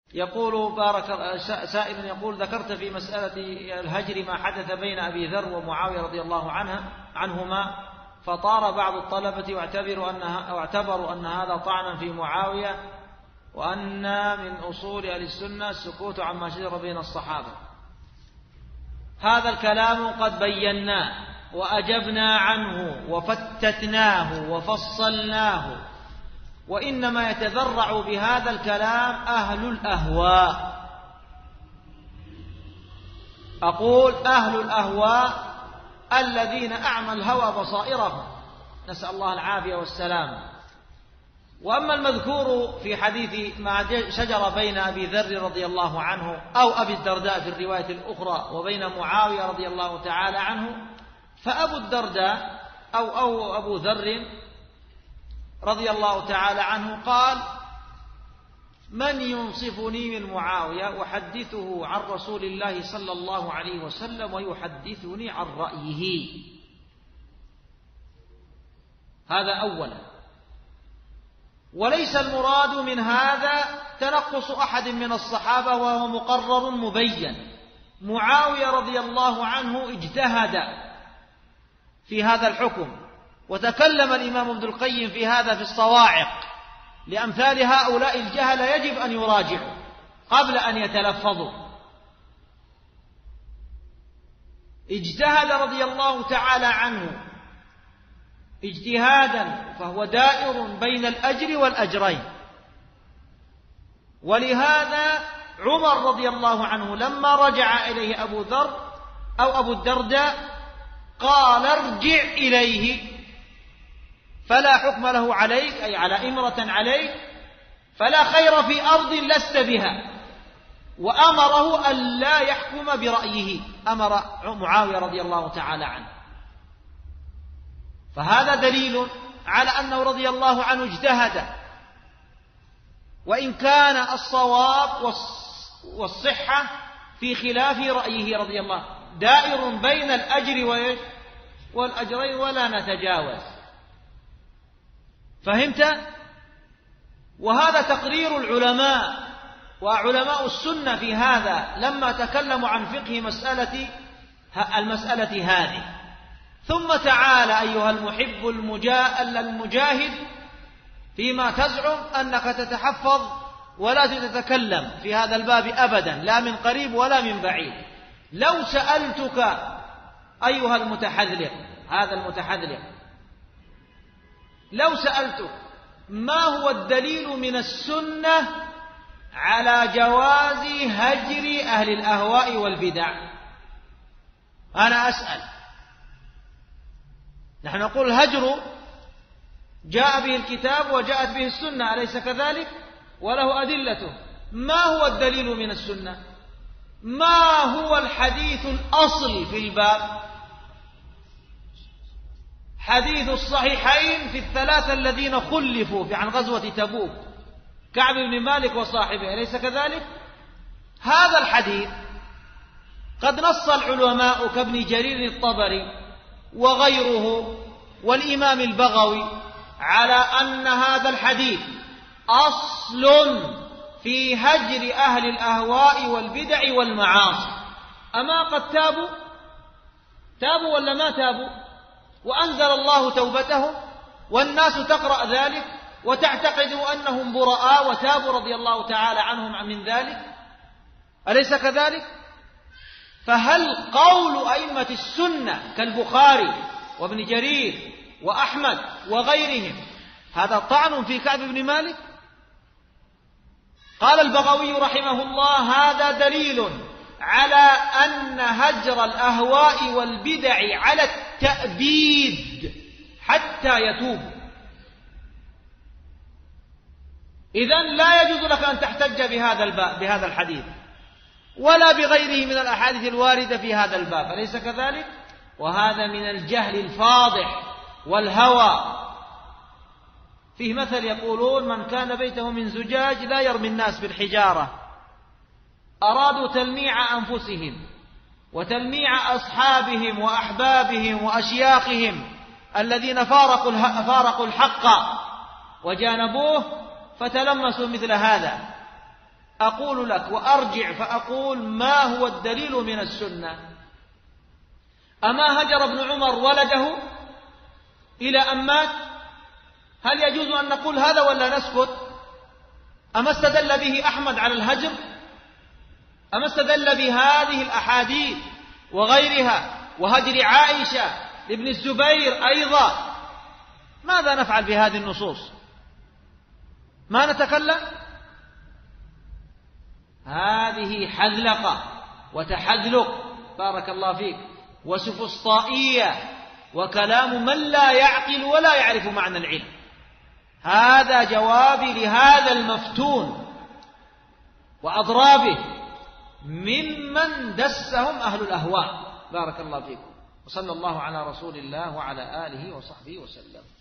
يقول سائل يقول: ذكرت في مسألة الهجر ما حدث بين أبي ذر ومعاوية رضي الله عنهما، فطار بعض الطلبة واعتبروا أن هذا طعنا في معاوية، وأن من أصول أهل السنة السكوت عما شجر بين الصحابة. هذا الكلام قد بيناه وأجبنا عنه وفتتناه وفصلناه، وإنما يتذرع بهذا الكلام أهل الأهواء. أقول أهل الأهواء الذين أعمى الهوى بصائرهم، نسأل الله العافية والسلام. وأما المذكور في حديث ما شجر بين أبي ذر رضي الله عنه أو أبي الدرداء في الرواية الأخرى وبين معاوية رضي الله تعالى عنه، فأبو الدرداء أو أبو ذر رضي الله تعالى عنه قال: من ينصفني من معاوية أحدثه عن رسول الله صلى الله عليه وسلم ويحدثني عن رأيه. هذا أولا. وليس المراد من هذا تنقص أحد من الصحابة، وهو مقرر مبين. معاوية رضي الله عنه اجتهد في هذا الحكم، وتكلم الإمام ابن القيم في هذا في الصواعق. لأمثال هؤلاء الجهل يجب أن يراجعوا قبل أن يتلفظوا. اجتهد رضي الله تعالى عنه اجتهادا، فهو دائر بين الأجر والأجرين. ولهذا عمر رضي الله عنه لما رجع إليه أبو ذر أو أبو الدرداء قال: ارجع إليه فلا حكم له عليك، أي على إمرة عليك، فلا خير في أرض لست بها. وأمره أن لا يحكم برأيه، أمر معاوية رضي الله تعالى عنه. فهذا دليل على أنه رضي الله عنه اجتهد، وإن كان الصواب والصحة في خلاف رأيه رضي الله، دائر بين الأجر والأجرين ولا نتجاوز. فهمت؟ وهذا تقرير العلماء وعلماء السنة في هذا لما تكلموا عن فقه المسألة هذه. ثم تعال أيها المحب المجاهد فيما تزعم أنك تتحفظ ولا تتكلم في هذا الباب أبدا، لا من قريب ولا من بعيد. لو سألتك أيها المتحذلق، هذا المتحذلق، لو سألتك ما هو الدليل من السنة على جواز هجر أهل الأهواء والبدع، أنا أسأل. نحن نقول الهجر جاء به الكتاب وجاءت به السنة، أليس كذلك؟ وله أدلته. ما هو الدليل من السنة؟ ما هو الحديث الأصل في الباب؟ حديث الصحيحين في الثلاثة الذين خلفوا عن غزوة تبوك، كعب بن مالك وصاحبه، أليس كذلك؟ هذا الحديث قد نص العلماء كابن جرير الطبري وغيره والإمام البغوي على أن هذا الحديث أصل في هجر أهل الأهواء والبدع والمعاصي. أما قد تابوا ولا ما تابوا؟ وأنزل الله توبتهم، والناس تقرأ ذلك وتعتقد أنهم براء وتابوا رضي الله تعالى عنهم من ذلك، أليس كذلك؟ فهل قول أئمة السنة كالبخاري وابن جرير وأحمد وغيرهم هذا طعن في كعب بن مالك؟ قال البغوي رحمه الله: هذا دليل على أن هجر الأهواء والبدع على التأبيد حتى يتوب. إذن لا يجوز لك أن تحتج بهذا الحديث ولا بغيره من الأحاديث الواردة في هذا الباب، أليس كذلك؟ وهذا من الجهل الفاضح والهوى. فيه مثل يقولون: من كان بيته من زجاج لا يرمي الناس بالحجارة. أرادوا تلميع أنفسهم وتلميع أصحابهم وأحبابهم وأشياخهم الذين فارقوا الحق وجانبوه، فتلمسوا مثل هذا. أقول لك وأرجع فأقول ما هو الدليل من السنة؟ أما هجر ابن عمر ولده إلى أن مات؟ هل يجوز أن نقول هذا ولا نسكت؟ أما استدل به أحمد على الهجر؟ أما استدل بهذه الأحاديث وغيرها وهجر عائشة لابن الزبير أيضا؟ ماذا نفعل بهذه النصوص؟ ما نتكلم؟ هذه حذلقة وتحذلق بارك الله فيك وسفسطائية وكلام من لا يعقل ولا يعرف معنى العلم. هذا جوابي لهذا المفتون وأضرابه ممن دسهم أهل الأهواء. بارك الله فيكم، وصلى الله على رسول الله وعلى آله وصحبه وسلم.